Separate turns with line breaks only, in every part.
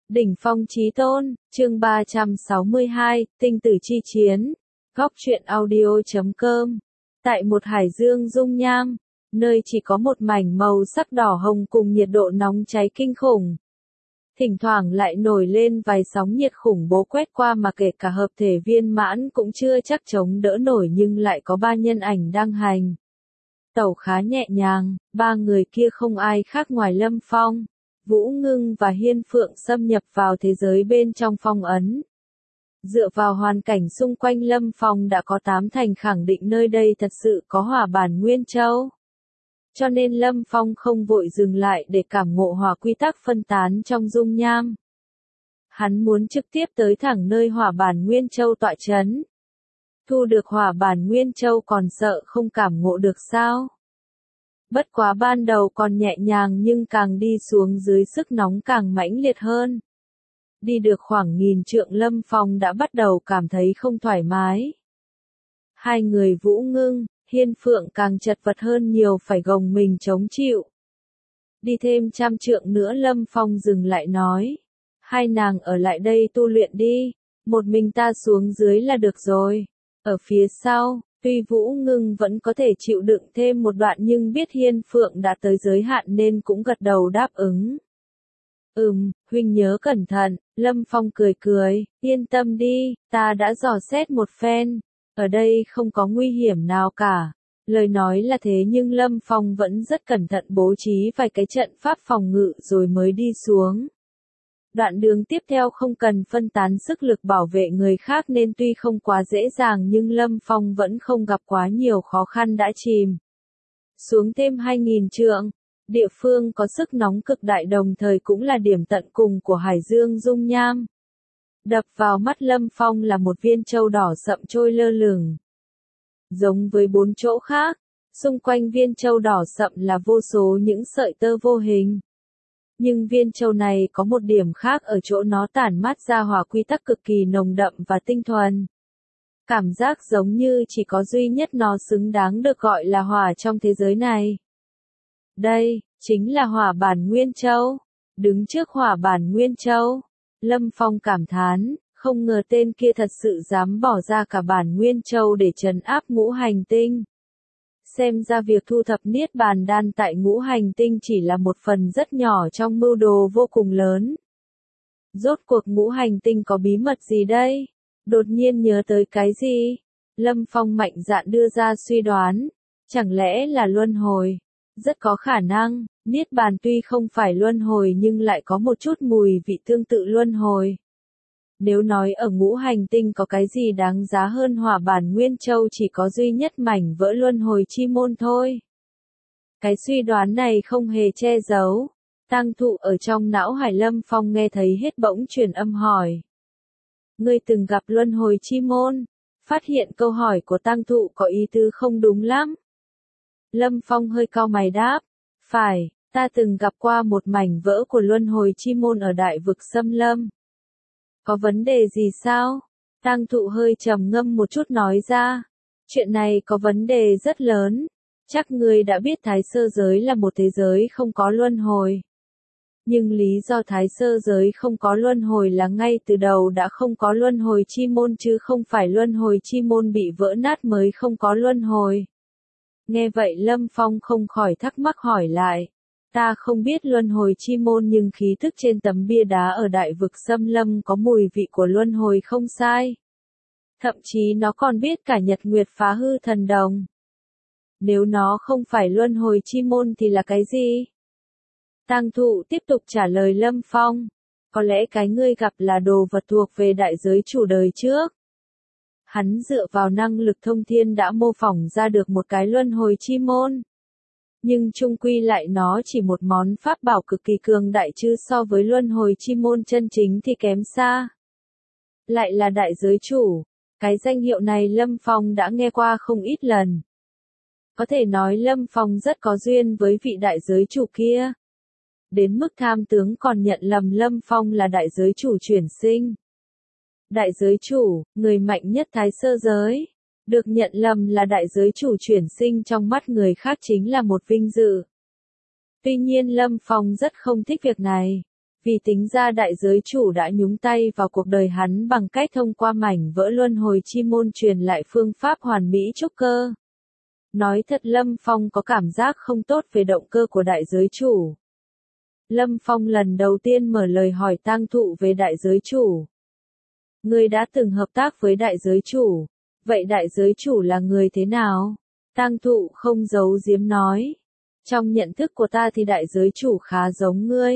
Đỉnh phong chí tôn, chương 362, tinh tử chi chiến. Góc truyện audio.com. Tại một hải dương dung nham, nơi chỉ có một mảnh màu sắc đỏ hồng cùng nhiệt độ nóng cháy kinh khủng. Thỉnh thoảng lại nổi lên vài sóng nhiệt khủng bố quét qua mà kể cả hợp thể viên mãn cũng chưa chắc chống đỡ nổi, nhưng lại có ba nhân ảnh đang hành tẩu khá nhẹ nhàng. Ba người kia không ai khác ngoài Lâm Phong, Vũ Ngưng và Hiên Phượng xâm nhập vào thế giới bên trong phong ấn. Dựa vào hoàn cảnh xung quanh, Lâm Phong đã có 8 thành khẳng định nơi đây thật sự có hỏa bản Nguyên Châu. Cho nên Lâm Phong không vội dừng lại để cảm ngộ hỏa quy tắc phân tán trong dung nham. Hắn muốn trực tiếp tới thẳng nơi hỏa bản Nguyên Châu tọa chấn. Thu được hỏa bản Nguyên Châu còn sợ không cảm ngộ được sao? Bất quá ban đầu còn nhẹ nhàng, nhưng càng đi xuống dưới sức nóng càng mãnh liệt hơn. Đi được khoảng 1000 trượng, Lâm Phong đã bắt đầu cảm thấy không thoải mái. Hai người Vũ Ngưng, Hiên Phượng càng chật vật hơn nhiều, phải gồng mình chống chịu. Đi thêm 100 trượng nữa, Lâm Phong dừng lại nói. Hai nàng ở lại đây tu luyện đi, một mình ta xuống dưới là được rồi. Ở phía sau, tuy Vũ Ngưng vẫn có thể chịu đựng thêm một đoạn, nhưng biết Hiên Phượng đã tới giới hạn nên cũng gật đầu đáp ứng. Huynh nhớ cẩn thận, Lâm Phong cười cười, yên tâm đi, ta đã dò xét một phen, ở đây không có nguy hiểm nào cả. Lời nói là thế nhưng Lâm Phong vẫn rất cẩn thận bố trí vài cái trận pháp phòng ngự rồi mới đi xuống. Đoạn đường tiếp theo không cần phân tán sức lực bảo vệ người khác nên tuy không quá dễ dàng, nhưng Lâm Phong vẫn không gặp quá nhiều khó khăn đã chìm xuống thêm 2000 trượng. Địa phương có sức nóng cực đại, đồng thời cũng là điểm tận cùng của hải dương dung nham. Đập vào mắt Lâm Phong là một viên châu đỏ sậm trôi lơ lửng. Giống với 4 chỗ khác, xung quanh viên châu đỏ sậm là vô số những sợi tơ vô hình. Nhưng viên châu này có một điểm khác ở chỗ nó tản mát ra hỏa quy tắc cực kỳ nồng đậm và tinh thuần. Cảm giác giống như chỉ có duy nhất nó xứng đáng được gọi là hỏa trong thế giới này. Đây, chính là hỏa bản Nguyên Châu. Đứng trước hỏa bản Nguyên Châu, Lâm Phong cảm thán, không ngờ tên kia thật sự dám bỏ ra cả bản Nguyên Châu để trấn áp ngũ hành tinh. Xem ra việc thu thập niết bàn đan tại ngũ hành tinh chỉ là một phần rất nhỏ trong mưu đồ vô cùng lớn. Rốt cuộc ngũ hành tinh có bí mật gì đây? Đột nhiên nhớ tới cái gì? Lâm Phong mạnh dạn đưa ra suy đoán. Chẳng lẽ là luân hồi? Rất có khả năng, niết bàn tuy không phải luân hồi nhưng lại có một chút mùi vị tương tự luân hồi. Nếu nói ở ngũ hành tinh có cái gì đáng giá hơn hỏa bản Nguyên Châu, chỉ có duy nhất mảnh vỡ luân hồi chi môn thôi. Cái suy đoán này không hề che giấu. Tang Thụ ở trong não hải Lâm Phong nghe thấy hết bỗng truyền âm hỏi. Ngươi từng gặp luân hồi chi môn? Phát hiện câu hỏi của Tang Thụ có ý tứ không đúng lắm. Lâm Phong hơi cau mày đáp. Phải, ta từng gặp qua một mảnh vỡ của luân hồi chi môn ở đại vực Xâm Lâm. Có vấn đề gì sao? Tang Thụ hơi trầm ngâm một chút nói ra. Chuyện này có vấn đề rất lớn. Chắc ngươi đã biết Thái Sơ giới là một thế giới không có luân hồi. Nhưng lý do Thái Sơ giới không có luân hồi là ngay từ đầu đã không có luân hồi chi môn, chứ không phải luân hồi chi môn bị vỡ nát mới không có luân hồi. Nghe vậy Lâm Phong không khỏi thắc mắc hỏi lại. Ta không biết luân hồi chi môn, nhưng khí thức trên tấm bia đá ở đại vực Xâm Lâm có mùi vị của luân hồi không sai. Thậm chí nó còn biết cả nhật nguyệt phá hư thần đồng. Nếu nó không phải luân hồi chi môn thì là cái gì? Tang Thụ tiếp tục trả lời Lâm Phong. Có lẽ cái ngươi gặp là đồ vật thuộc về đại giới chủ đời trước. Hắn dựa vào năng lực thông thiên đã mô phỏng ra được một cái luân hồi chi môn. Nhưng chung quy lại nó chỉ một món pháp bảo cực kỳ cường đại, chứ so với luân hồi chi môn chân chính thì kém xa. Lại là đại giới chủ. Cái danh hiệu này Lâm Phong đã nghe qua không ít lần. Có thể nói Lâm Phong rất có duyên với vị đại giới chủ kia. Đến mức tham tướng còn nhận lầm Lâm Phong là đại giới chủ chuyển sinh. Đại giới chủ, người mạnh nhất Thái Sơ giới, được nhận lầm là đại giới chủ chuyển sinh trong mắt người khác chính là một vinh dự. Tuy nhiên Lâm Phong rất không thích việc này. Vì tính ra đại giới chủ đã nhúng tay vào cuộc đời hắn bằng cách thông qua mảnh vỡ luân hồi chi môn truyền lại phương pháp hoàn mỹ trúc cơ. Nói thật Lâm Phong có cảm giác không tốt về động cơ của đại giới chủ. Lâm Phong lần đầu tiên mở lời hỏi tang thụ về đại giới chủ. Ngươi đã từng hợp tác với đại giới chủ, vậy đại giới chủ là người thế nào? Tang thụ không giấu giếm nói. Trong nhận thức của ta thì đại giới chủ khá giống ngươi.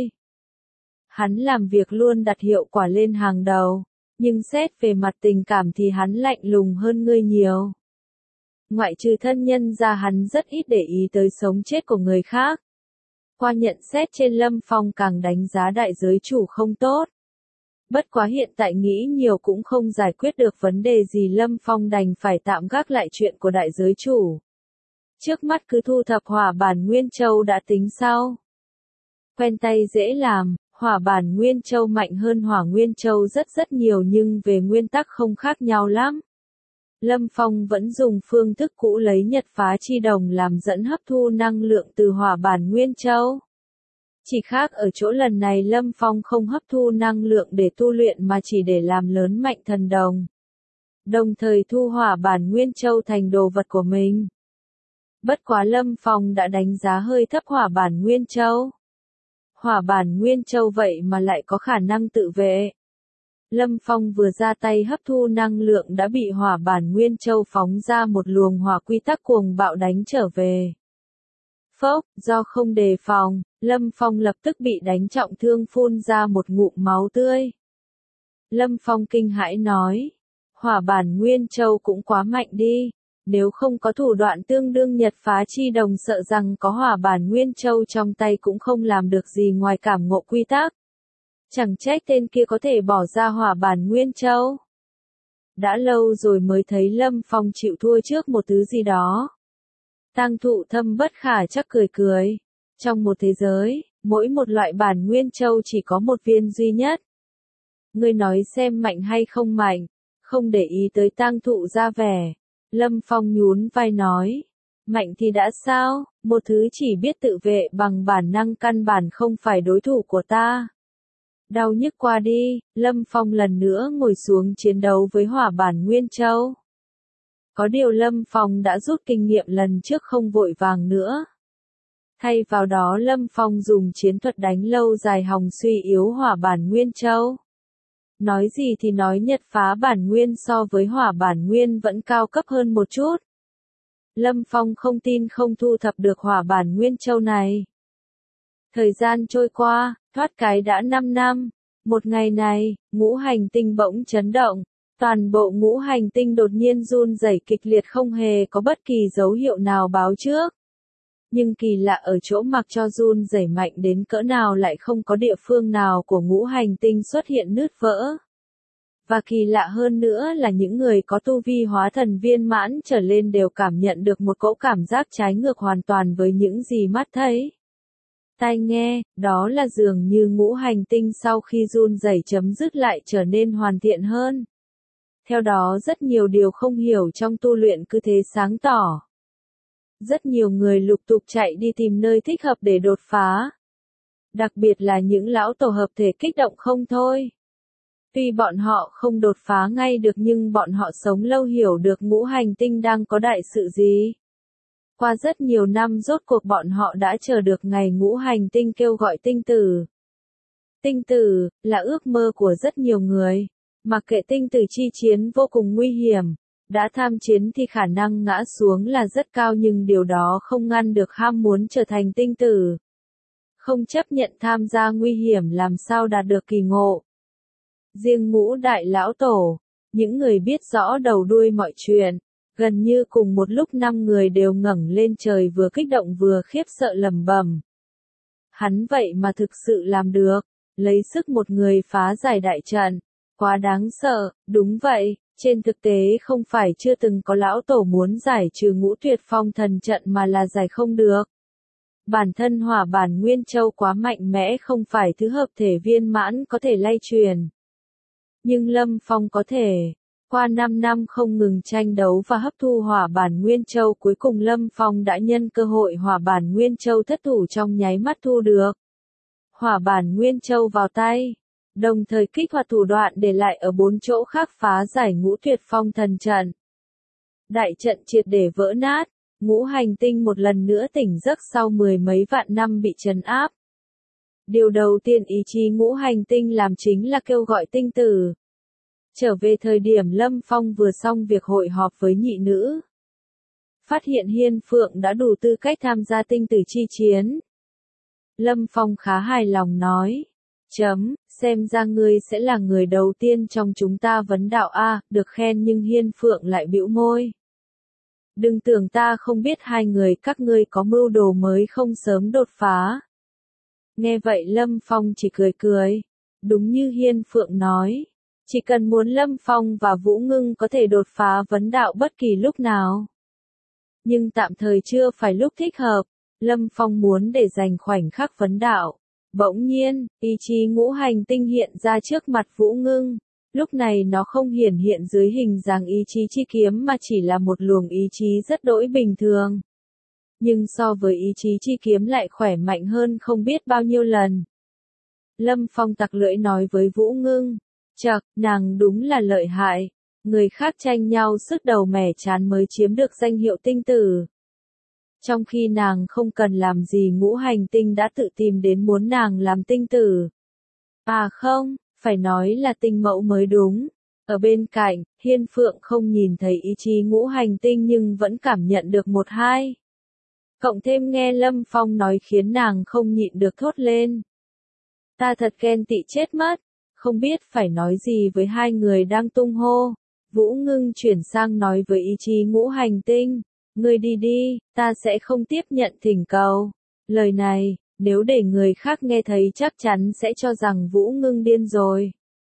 Hắn làm việc luôn đặt hiệu quả lên hàng đầu, nhưng xét về mặt tình cảm thì hắn lạnh lùng hơn ngươi nhiều. Ngoại trừ thân nhân ra hắn rất ít để ý tới sống chết của người khác. Qua nhận xét trên Lâm Phong càng đánh giá đại giới chủ không tốt. Bất quá hiện tại nghĩ nhiều cũng không giải quyết được vấn đề gì, Lâm Phong đành phải tạm gác lại chuyện của đại giới chủ. Trước mắt cứ thu thập hỏa bản Nguyên Châu đã tính sau. Quen tay dễ làm, hỏa bản Nguyên Châu mạnh hơn hỏa Nguyên Châu rất nhiều nhưng về nguyên tắc không khác nhau lắm. Lâm Phong vẫn dùng phương thức cũ lấy nhật phá chi đồng làm dẫn hấp thu năng lượng từ hỏa bản Nguyên Châu. Chỉ khác ở chỗ lần này Lâm Phong không hấp thu năng lượng để tu luyện mà chỉ để làm lớn mạnh thần đồng. Đồng thời thu hỏa bản Nguyên Châu thành đồ vật của mình. Bất quá Lâm Phong đã đánh giá hơi thấp hỏa bản Nguyên Châu. Hỏa bản Nguyên Châu vậy mà lại có khả năng tự vệ. Lâm Phong vừa ra tay hấp thu năng lượng đã bị hỏa bản Nguyên Châu phóng ra một luồng hỏa quy tắc cuồng bạo đánh trở về. Phốc, do không đề phòng, Lâm Phong lập tức bị đánh trọng thương phun ra một ngụm máu tươi. Lâm Phong kinh hãi nói, hỏa bản Nguyên Châu cũng quá mạnh đi, nếu không có thủ đoạn tương đương nhật phá chi đồng sợ rằng có hỏa bản Nguyên Châu trong tay cũng không làm được gì ngoài cảm ngộ quy tắc. Chẳng trách tên kia có thể bỏ ra hỏa bản Nguyên Châu. Đã lâu rồi mới thấy Lâm Phong chịu thua trước một thứ gì đó. Tang thụ thâm bất khả chắc cười cười. Trong một thế giới, mỗi một loại bản Nguyên Châu chỉ có một viên duy nhất. Ngươi nói xem mạnh hay không mạnh, không để ý tới tang thụ ra vẻ. Lâm Phong nhún vai nói, mạnh thì đã sao, một thứ chỉ biết tự vệ bằng bản năng căn bản không phải đối thủ của ta. Đau nhức qua đi, Lâm Phong lần nữa ngồi xuống chiến đấu với hỏa bản Nguyên Châu. Có điều Lâm Phong đã rút kinh nghiệm lần trước không vội vàng nữa. Thay vào đó Lâm Phong dùng chiến thuật đánh lâu dài hòng suy yếu hỏa bản Nguyên Châu. Nói gì thì nói nhật phá bản Nguyên so với hỏa bản Nguyên vẫn cao cấp hơn một chút. Lâm Phong không tin không thu thập được hỏa bản Nguyên Châu này. Thời gian trôi qua, thoát cái đã 5 năm. Một ngày này, ngũ hành tinh bỗng chấn động. Toàn bộ ngũ hành tinh đột nhiên run rẩy kịch liệt không hề có bất kỳ dấu hiệu nào báo trước. Nhưng kỳ lạ ở chỗ mặc cho run rẩy mạnh đến cỡ nào lại không có địa phương nào của ngũ hành tinh xuất hiện nứt vỡ. Và kỳ lạ hơn nữa là những người có tu vi hóa thần viên mãn trở lên đều cảm nhận được một cỗ cảm giác trái ngược hoàn toàn với những gì mắt thấy. Tai nghe, đó là dường như ngũ hành tinh sau khi run rẩy chấm dứt lại trở nên hoàn thiện hơn. Theo đó rất nhiều điều không hiểu trong tu luyện cứ thế sáng tỏ. Rất nhiều người lục tục chạy đi tìm nơi thích hợp để đột phá. Đặc biệt là những lão tổ hợp thể kích động không thôi. Tuy bọn họ không đột phá ngay được nhưng bọn họ sống lâu hiểu được ngũ hành tinh đang có đại sự gì. Qua rất nhiều năm rốt cuộc bọn họ đã chờ được ngày ngũ hành tinh kêu gọi tinh tử. Tinh tử, là ước mơ của rất nhiều người. Mặc kệ tinh tử chi chiến vô cùng nguy hiểm, đã tham chiến thì khả năng ngã xuống là rất cao nhưng điều đó không ngăn được ham muốn trở thành tinh tử. Không chấp nhận tham gia nguy hiểm làm sao đạt được kỳ ngộ. Riêng ngũ đại lão tổ, những người biết rõ đầu đuôi mọi chuyện, gần như cùng một lúc 5 người đều ngẩng lên trời vừa kích động vừa khiếp sợ lẩm bẩm. Hắn vậy mà thực sự làm được, lấy sức một người phá giải đại trận. Quá đáng sợ, đúng vậy, trên thực tế không phải chưa từng có lão tổ muốn giải trừ ngũ tuyệt phong thần trận mà là giải không được. Bản thân hỏa bản Nguyên Châu quá mạnh mẽ không phải thứ hợp thể viên mãn có thể lay truyền. Nhưng Lâm Phong có thể. Qua 5 năm không ngừng tranh đấu và hấp thu hỏa bản Nguyên Châu cuối cùng Lâm Phong đã nhân cơ hội hỏa bản Nguyên Châu thất thủ trong nháy mắt thu được. hỏa bản nguyên châu vào tay, đồng thời kích hoạt thủ đoạn để lại ở 4 chỗ khác phá giải ngũ tuyệt phong thần trận. Đại trận triệt để vỡ nát, ngũ hành tinh một lần nữa tỉnh giấc sau 10 mấy vạn năm bị trấn áp. Điều đầu tiên ý chí ngũ hành tinh làm chính là kêu gọi tinh tử. Trở về thời điểm Lâm Phong vừa xong việc hội họp với nhị nữ. Phát hiện Hiên Phượng đã đủ tư cách tham gia tinh tử chi chiến. Lâm Phong khá hài lòng nói. Xem ra ngươi sẽ là người đầu tiên trong chúng ta vấn đạo a, được khen nhưng Hiên Phượng lại bĩu môi. Đừng tưởng ta không biết hai người các ngươi có mưu đồ mới không sớm đột phá. Nghe vậy Lâm Phong chỉ cười cười. Đúng như Hiên Phượng nói. Chỉ cần muốn Lâm Phong và Vũ Ngưng có thể đột phá vấn đạo bất kỳ lúc nào. Nhưng tạm thời chưa phải lúc thích hợp. Lâm Phong muốn để dành khoảnh khắc vấn đạo. Bỗng nhiên, ý chí ngũ hành tinh hiện ra trước mặt Vũ Ngưng. Lúc này nó không hiển hiện dưới hình dáng ý chí chi kiếm mà chỉ là một luồng ý chí rất đỗi bình thường. Nhưng so với ý chí chi kiếm lại khỏe mạnh hơn không biết bao nhiêu lần. Lâm Phong tặc lưỡi nói với Vũ Ngưng. Chậc, nàng đúng là lợi hại. Người khác tranh nhau sức đầu mẻ chán mới chiếm được danh hiệu tinh tử. Trong khi nàng không cần làm gì ngũ hành tinh đã tự tìm đến muốn nàng làm tinh tử. À không, phải nói là tinh mẫu mới đúng. Ở bên cạnh, Hiên Phượng không nhìn thấy ý chí ngũ hành tinh nhưng vẫn cảm nhận được một hai. Cộng thêm nghe Lâm Phong nói khiến nàng không nhịn được thốt lên. Ta thật ghen tị chết mất, không biết phải nói gì với hai người đang tung hô. Vũ Ngưng chuyển sang nói với ý chí ngũ hành tinh. Ngươi đi đi, ta sẽ không tiếp nhận thỉnh cầu. Lời này, nếu để người khác nghe thấy chắc chắn sẽ cho rằng Vũ Ngưng điên rồi.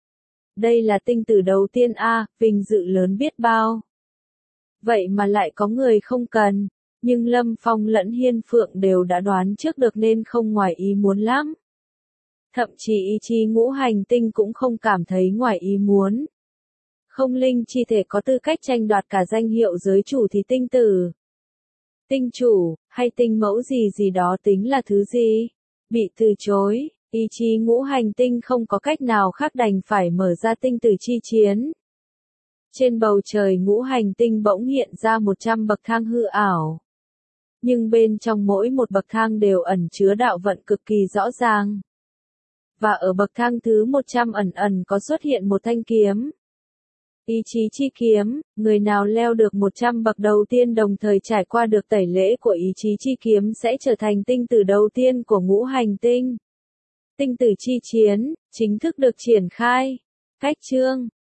Đây là tinh tử đầu tiên a, vinh dự lớn biết bao. Vậy mà lại có người không cần, nhưng Lâm Phong lẫn Hiên Phượng đều đã đoán trước được nên không ngoài ý muốn lắm. Thậm chí ý chí ngũ hành tinh cũng không cảm thấy ngoài ý muốn. Không linh chi thể có tư cách tranh đoạt cả danh hiệu giới chủ thì tinh tử, tinh chủ, hay tinh mẫu gì gì đó tính là thứ gì? Bị từ chối, ý chí ngũ hành tinh không có cách nào khác đành phải mở ra tinh tử chi chiến. Trên bầu trời ngũ hành tinh bỗng hiện ra 100 bậc thang hư ảo. Nhưng bên trong mỗi một bậc thang đều ẩn chứa đạo vận cực kỳ rõ ràng. Và ở bậc thang thứ 100 ẩn có xuất hiện một thanh kiếm. Ý chí chi kiếm, người nào leo được 100 bậc đầu tiên đồng thời trải qua được tẩy lễ của ý chí chi kiếm sẽ trở thành tinh tử đầu tiên của ngũ hành tinh. Tinh tử chi chiến, chính thức được triển khai. Cách chương